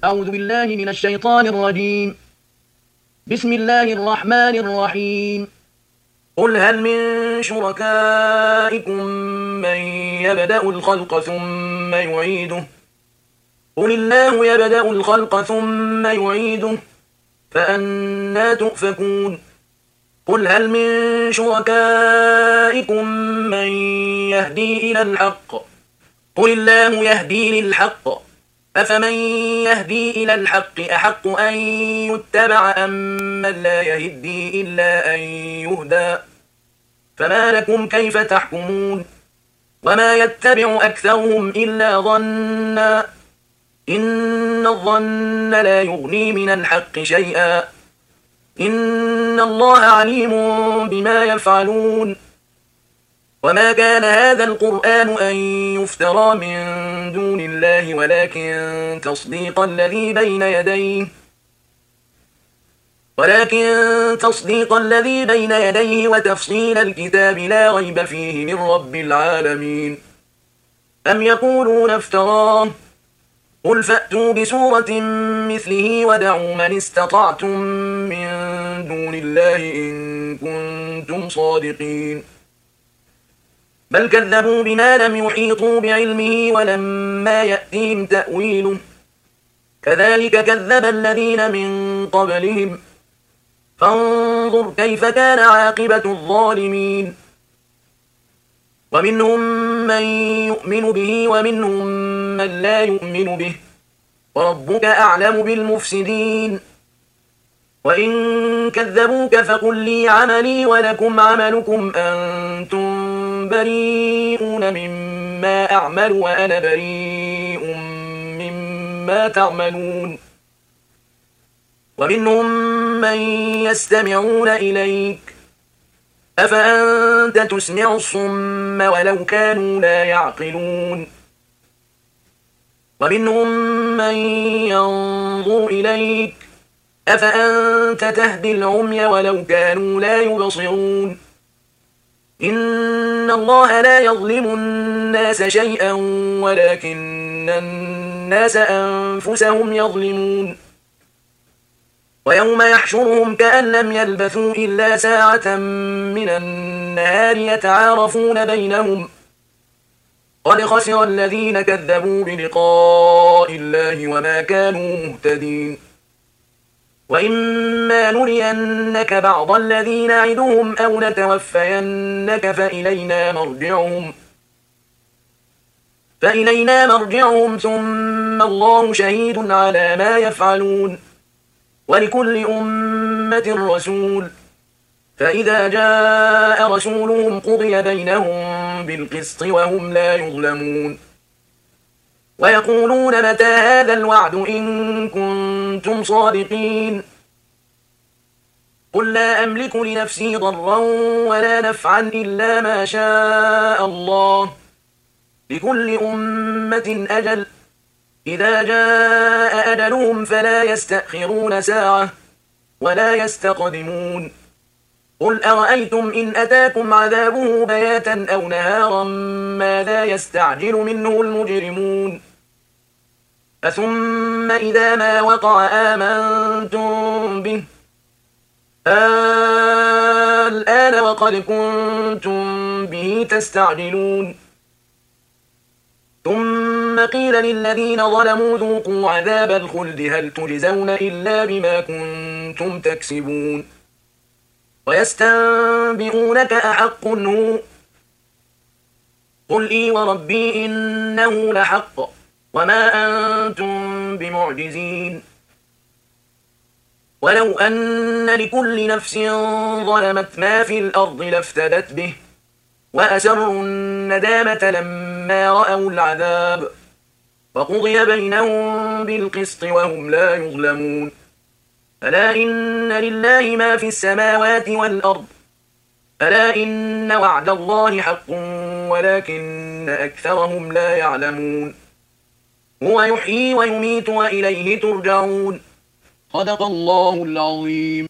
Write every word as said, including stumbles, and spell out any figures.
أعوذ بالله من الشيطان الرجيم. بسم الله الرحمن الرحيم. قل هل من شركائكم من يبدأ الخلق ثم يعيده قل الله يبدأ الخلق ثم يعيده فأنى تؤفكون. قل هل من شركائكم من يهدي إلى الحق قل الله يهدي للحق أفمن يهدي إلى الحق أحق أن يتبع أم من لا يهدي إلا أن يهدى فما لكم كيف تحكمون. وما يتبع أكثرهم إلا ظنا إن الظن لا يغني من الحق شيئا إن الله عليم بما يفعلون. وما كان هذا القرآن أن يفترى من دون الله ولكن تصديق الذي بين يديه ولكن تصديق الذي بين يديه وتفصيل الكتاب لا ريب فيه من رب العالمين. أم يقولون افتراه قل فأتوا بسورة مثله ودعوا من استطعتم من دون الله إن كنتم صادقين. بل كذبوا بما لم يحيطوا بعلمه ولما يأتيهم تأويله كذلك كذب الذين من قبلهم فانظر كيف كان عاقبة الظالمين. ومنهم من يؤمن به ومنهم من لا يؤمن به وربك أعلم بالمفسدين. وإن كذبوك فقل لي عملي ولكم عملكم أنتم بريئون مما أعمل وأنا بريء مما تعملون. ومنهم من يستمعون إليك أفأنت تسمع الصم ولو كانوا لا يعقلون. ومنهم من ينظر إليك أفأنت تهدي العمي ولو كانوا لا يبصرون. إن الله لا يظلم الناس شيئا ولكن الناس أنفسهم يظلمون. ويوم يحشرهم كأن لم يلبثوا إلا ساعة من النهار يتعارفون بينهم قد خسر الذين كذبوا بلقاء الله وما كانوا مهتدين. وإما نرينك بعض الذين نعدهم أو نتوفينك فإلينا مرجعهم فإلينا مرجعهم ثم الله شهيد على ما يفعلون. ولكل أمة رسول فإذا جاء رسولهم قضي بينهم بالقسط وهم لا يظلمون. ويقولون متى هذا الوعد إن كنتم صادقين. قل لا أملك لنفسي ضرا ولا نفعا إلا ما شاء الله لكل أمة أجل إذا جاء أجلهم فلا يستأخرون ساعة ولا يستقدمون. قل أرأيتم إن أتاكم عذابه بياتا أو نهارا ماذا يستعجل منه المجرمون. أثم إذا ما وقع آمنتم به الآن وقد كنتم به تستعجلون. ثم قيل للذين ظلموا ذوقوا عذاب الخلد هل تجزون إلا بما كنتم تكسبون. ويستنبئونك أحق هو قل إي وربي إنه لحق وما أنتم بمعجزين. ولو أن لكل نفس ظلمت ما في الأرض لافتدت به وأسروا الندامة لما رأوا العذاب وقضي بينهم بالقسط وهم لا يظلمون. ألا إن لله ما في السماوات والأرض ألا إن وعد الله حق ولكن أكثرهم لا يعلمون. هو يحيي ويميت وإليه ترجعون. صدق الله العظيم.